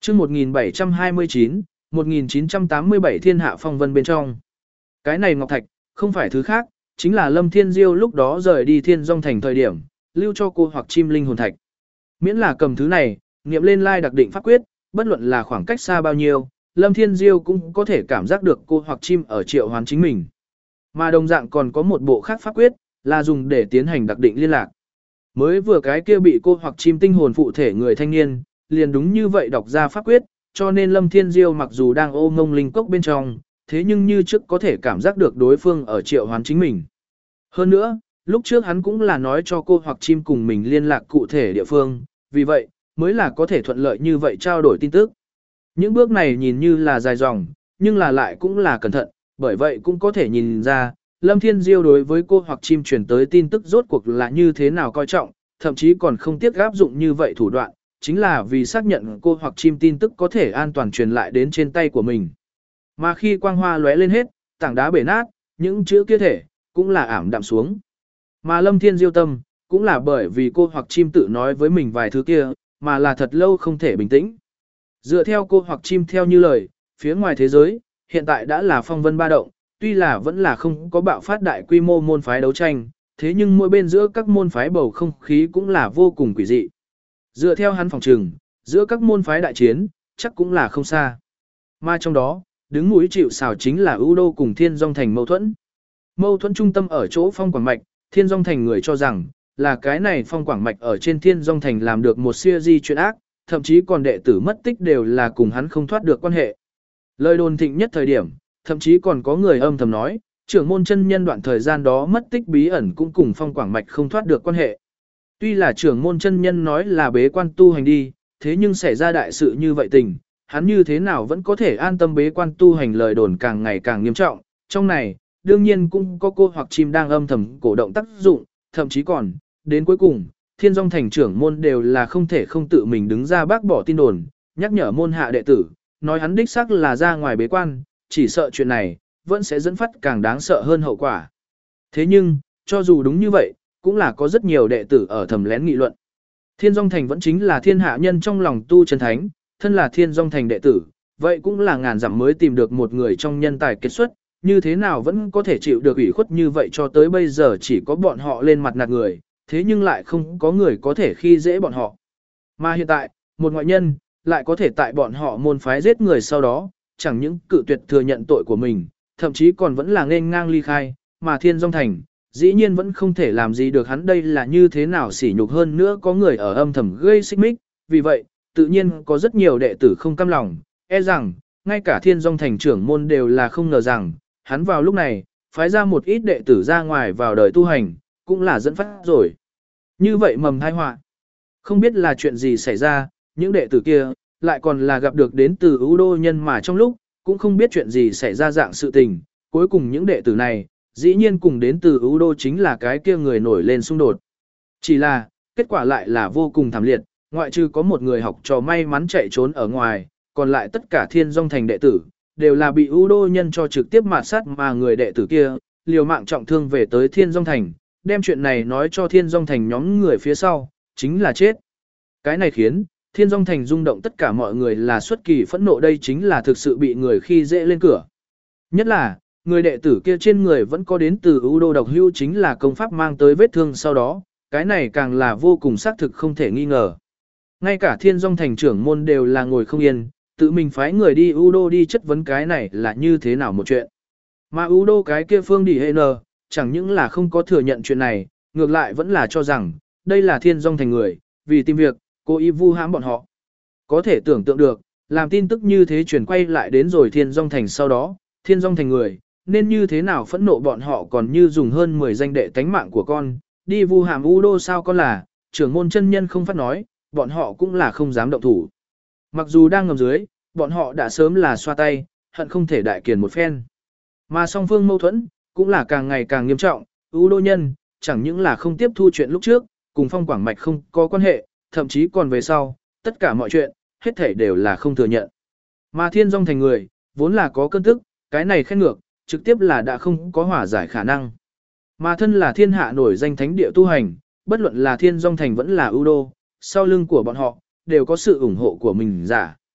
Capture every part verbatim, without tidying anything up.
chương một nghìn bảy trăm hai mươi chín, một nghìn chín trăm tám mươi bảy thiên hạ phong vân bên trong. Cái này ngọc thạch, không phải thứ khác, chính là Lâm Thiên Diêu lúc đó rời đi Thiên Dung Thành thời điểm, lưu cho cô hoặc chim linh hồn thạch. Miễn là cầm thứ này, nghiệm lên lai đặc định pháp quyết, bất luận là khoảng cách xa bao nhiêu, Lâm Thiên Diêu cũng có thể cảm giác được cô hoặc chim ở triệu hoán chính mình. Mà đồng dạng còn có một bộ khác pháp quyết, là dùng để tiến hành đặc định liên lạc. Mới vừa cái kia bị cô hoặc chim tinh hồn phụ thể người thanh niên, liền đúng như vậy đọc ra pháp quyết, cho nên Lâm Thiên Diêu mặc dù đang ôm ngông linh cốc bên trong, thế nhưng như trước có thể cảm giác được đối phương ở triệu hoán chính mình. Hơn nữa, lúc trước hắn cũng là nói cho cô hoặc chim cùng mình liên lạc cụ thể địa phương, vì vậy, mới là có thể thuận lợi như vậy trao đổi tin tức. Những bước này nhìn như là dài dòng, nhưng là lại cũng là cẩn thận, bởi vậy cũng có thể nhìn ra, Lâm Thiên Diêu đối với cô hoặc chim truyền tới tin tức rốt cuộc là như thế nào coi trọng, thậm chí còn không tiếc áp dụng như vậy thủ đoạn, chính là vì xác nhận cô hoặc chim tin tức có thể an toàn truyền lại đến trên tay của mình. Mà khi quang hoa lóe lên hết, tảng đá bể nát, những chữ kia thể, cũng là ảm đạm xuống. Mà Lâm Thiên Diêu tâm, cũng là bởi vì cô hoặc chim tự nói với mình vài thứ kia, mà là thật lâu không thể bình tĩnh. Dựa theo cô hoặc chim theo như lời, phía ngoài thế giới, hiện tại đã là phong vân ba động, tuy là vẫn là không có bạo phát đại quy mô môn phái đấu tranh, thế nhưng mỗi bên giữa các môn phái bầu không khí cũng là vô cùng quỷ dị. Dựa theo hắn phòng trừng, giữa các môn phái đại chiến, chắc cũng là không xa. Mà trong đó, đứng mũi chịu sào chính là ưu đô cùng Thiên Dung Thành mâu thuẫn. Mâu thuẫn trung tâm ở chỗ phong quảng mạch, Thiên Dung Thành người cho rằng, là cái này phong quảng mạch ở trên Thiên Dung Thành làm được một siêu di chuyện ác, thậm chí còn đệ tử mất tích đều là cùng hắn không thoát được quan hệ. Lời đồn thịnh nhất thời điểm, thậm chí còn có người âm thầm nói, trưởng môn chân nhân đoạn thời gian đó mất tích bí ẩn cũng cùng phong quảng mạch không thoát được quan hệ. Tuy là trưởng môn chân nhân nói là bế quan tu hành đi, thế nhưng xảy ra đại sự như vậy tình, hắn như thế nào vẫn có thể an tâm bế quan tu hành, lời đồn càng ngày càng nghiêm trọng. Trong này, đương nhiên cũng có cô hoặc chim đang âm thầm cổ động tác dụng, thậm chí còn, đến cuối cùng, Thiên Dung Thành trưởng môn đều là không thể không tự mình đứng ra bác bỏ tin đồn, nhắc nhở môn hạ đệ tử, nói hắn đích xác là ra ngoài bế quan, chỉ sợ chuyện này, vẫn sẽ dẫn phát càng đáng sợ hơn hậu quả. Thế nhưng, cho dù đúng như vậy, cũng là có rất nhiều đệ tử ở thầm lén nghị luận. Thiên Dung Thành vẫn chính là thiên hạ nhân trong lòng tu chân thánh, thân là Thiên Dung Thành đệ tử, vậy cũng là ngàn dặm mới tìm được một người trong nhân tài kết xuất, như thế nào vẫn có thể chịu được ủy khuất như vậy cho tới bây giờ chỉ có bọn họ lên mặt nạt người, thế nhưng lại không có người có thể khi dễ bọn họ. Mà hiện tại, một ngoại nhân, lại có thể tại bọn họ môn phái giết người sau đó, chẳng những cự tuyệt thừa nhận tội của mình, thậm chí còn vẫn là nên ngang ly khai, mà Thiên Dung Thành, dĩ nhiên vẫn không thể làm gì được hắn, đây là như thế nào sỉ nhục, hơn nữa có người ở âm thầm gây xích mích, vì vậy, tự nhiên có rất nhiều đệ tử không cam lòng, e rằng, ngay cả Thiên Dung Thành trưởng môn đều là không ngờ rằng, hắn vào lúc này, phái ra một ít đệ tử ra ngoài vào đời tu hành, cũng là dẫn phát rồi. Như vậy mầm tai họa, không biết là chuyện gì xảy ra, những đệ tử kia, lại còn là gặp được đến từ ưu đô nhân mà trong lúc, cũng không biết chuyện gì xảy ra dạng sự tình, cuối cùng những đệ tử này, dĩ nhiên cùng đến từ ưu đô chính là cái kia người nổi lên xung đột. Chỉ là, kết quả lại là vô cùng thảm liệt, ngoại trừ có một người học trò may mắn chạy trốn ở ngoài, còn lại tất cả Thiên Dung Thành đệ tử, đều là bị ưu đô nhân cho trực tiếp mạt sát, mà người đệ tử kia, liều mạng trọng thương về tới Thiên Dung Thành, đem chuyện này nói cho Thiên Dung Thành nhóm người phía sau, chính là chết. Cái này khiến Thiên Dung Thành rung động, tất cả mọi người là xuất kỳ phẫn nộ, đây chính là thực sự bị người khi dễ lên cửa. Nhất là, người đệ tử kia trên người vẫn có đến từ ưu đô độc hưu, chính là công pháp mang tới vết thương sau đó, cái này càng là vô cùng xác thực không thể nghi ngờ. Ngay cả Thiên Dung Thành trưởng môn đều là ngồi không yên, tự mình phái người đi ưu đô đi chất vấn cái này là như thế nào một chuyện. Mà ưu đô cái kia phương đi hệ nờ, chẳng những là không có thừa nhận chuyện này, ngược lại vẫn là cho rằng, đây là Thiên Dung Thành người, vì tìm việc, cố ý vu hãm bọn họ. Có thể tưởng tượng được, làm tin tức như thế chuyển quay lại đến rồi Thiên Dung Thành sau đó, Thiên Dung Thành người, nên như thế nào phẫn nộ, bọn họ còn như dùng hơn mười danh đệ tánh mạng của con, đi vu hãm ưu đô sao, con là, trưởng môn chân nhân không phát nói, bọn họ cũng là không dám động thủ. Mặc dù đang ngầm dưới, bọn họ đã sớm là xoa tay, hận không thể đại kiền một phen. Mà song phương mâu thuẫn, cũng là càng ngày càng nghiêm trọng, ưu đô nhân, chẳng những là không tiếp thu chuyện lúc trước, cùng phong quảng mạch không có quan hệ, thậm chí còn về sau, tất cả mọi chuyện, hết thảy đều là không thừa nhận. Mà Thiên Dung Thành người, vốn là có cơn tức, cái này khen ngược, trực tiếp là đã không có hòa giải khả năng. Mà thân là thiên hạ nổi danh thánh địa tu hành, bất luận là Thiên Dung Thành vẫn là ưu đô, sau lưng của bọn họ, đều có sự ủng hộ của mình giả.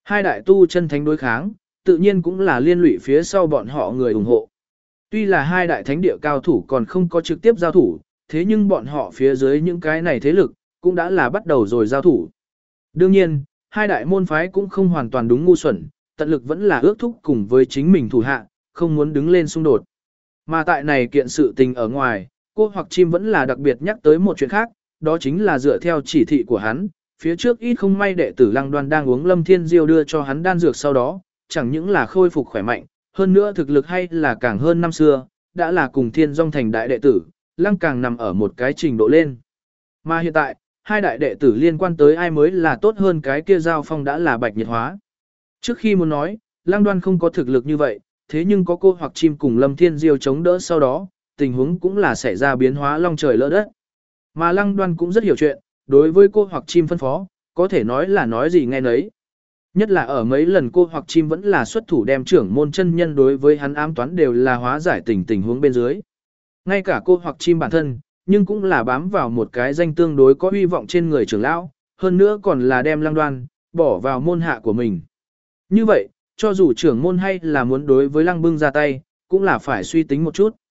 Hai đại tu chân thánh đối kháng, tự nhiên cũng là liên lụy phía sau bọn họ người ủng hộ. Tuy là hai đại thánh địa cao thủ còn không có trực tiếp giao thủ, thế nhưng bọn họ phía dưới những cái này thế lực, cũng đã là bắt đầu rồi giao thủ. Đương nhiên, hai đại môn phái cũng không hoàn toàn đúng ngu xuẩn, tận lực vẫn là ước thúc cùng với chính mình thủ hạ, không muốn đứng lên xung đột. Mà tại này kiện sự tình ở ngoài, cô hoặc chim vẫn là đặc biệt nhắc tới một chuyện khác, đó chính là dựa theo chỉ thị của hắn, phía trước ít không may đệ tử Lăng Đoan đang uống Lâm Thiên Diêu đưa cho hắn đan dược sau đó, chẳng những là khôi phục khỏe mạnh, hơn nữa thực lực hay là càng hơn năm xưa, đã là cùng Thiên Dung thành đại đệ tử, Lăng càng nằm ở một cái trình độ lên. Mà hiện tại, hai đại đệ tử liên quan tới ai mới là tốt hơn cái kia giao phong đã là bạch nhiệt hóa. Trước khi muốn nói, Lăng Đoan không có thực lực như vậy, thế nhưng có cô hoặc chim cùng Lâm Thiên Diêu chống đỡ sau đó, tình huống cũng là xảy ra biến hóa long trời lỡ đất. Mà Lăng Đoan cũng rất hiểu chuyện, đối với cô hoặc chim phân phó, có thể nói là nói gì nghe nấy. Nhất là ở mấy lần cô hoặc chim vẫn là xuất thủ đem trưởng môn chân nhân đối với hắn ám toán đều là hóa giải tình tình huống bên dưới. Ngay cả cô hoặc chim bản thân, nhưng cũng là bám vào một cái danh tương đối có hy vọng trên người trưởng lão, hơn nữa còn là đem Lăng Đoan, bỏ vào môn hạ của mình. Như vậy, cho dù trưởng môn hay là muốn đối với Lăng Bưng ra tay, cũng là phải suy tính một chút.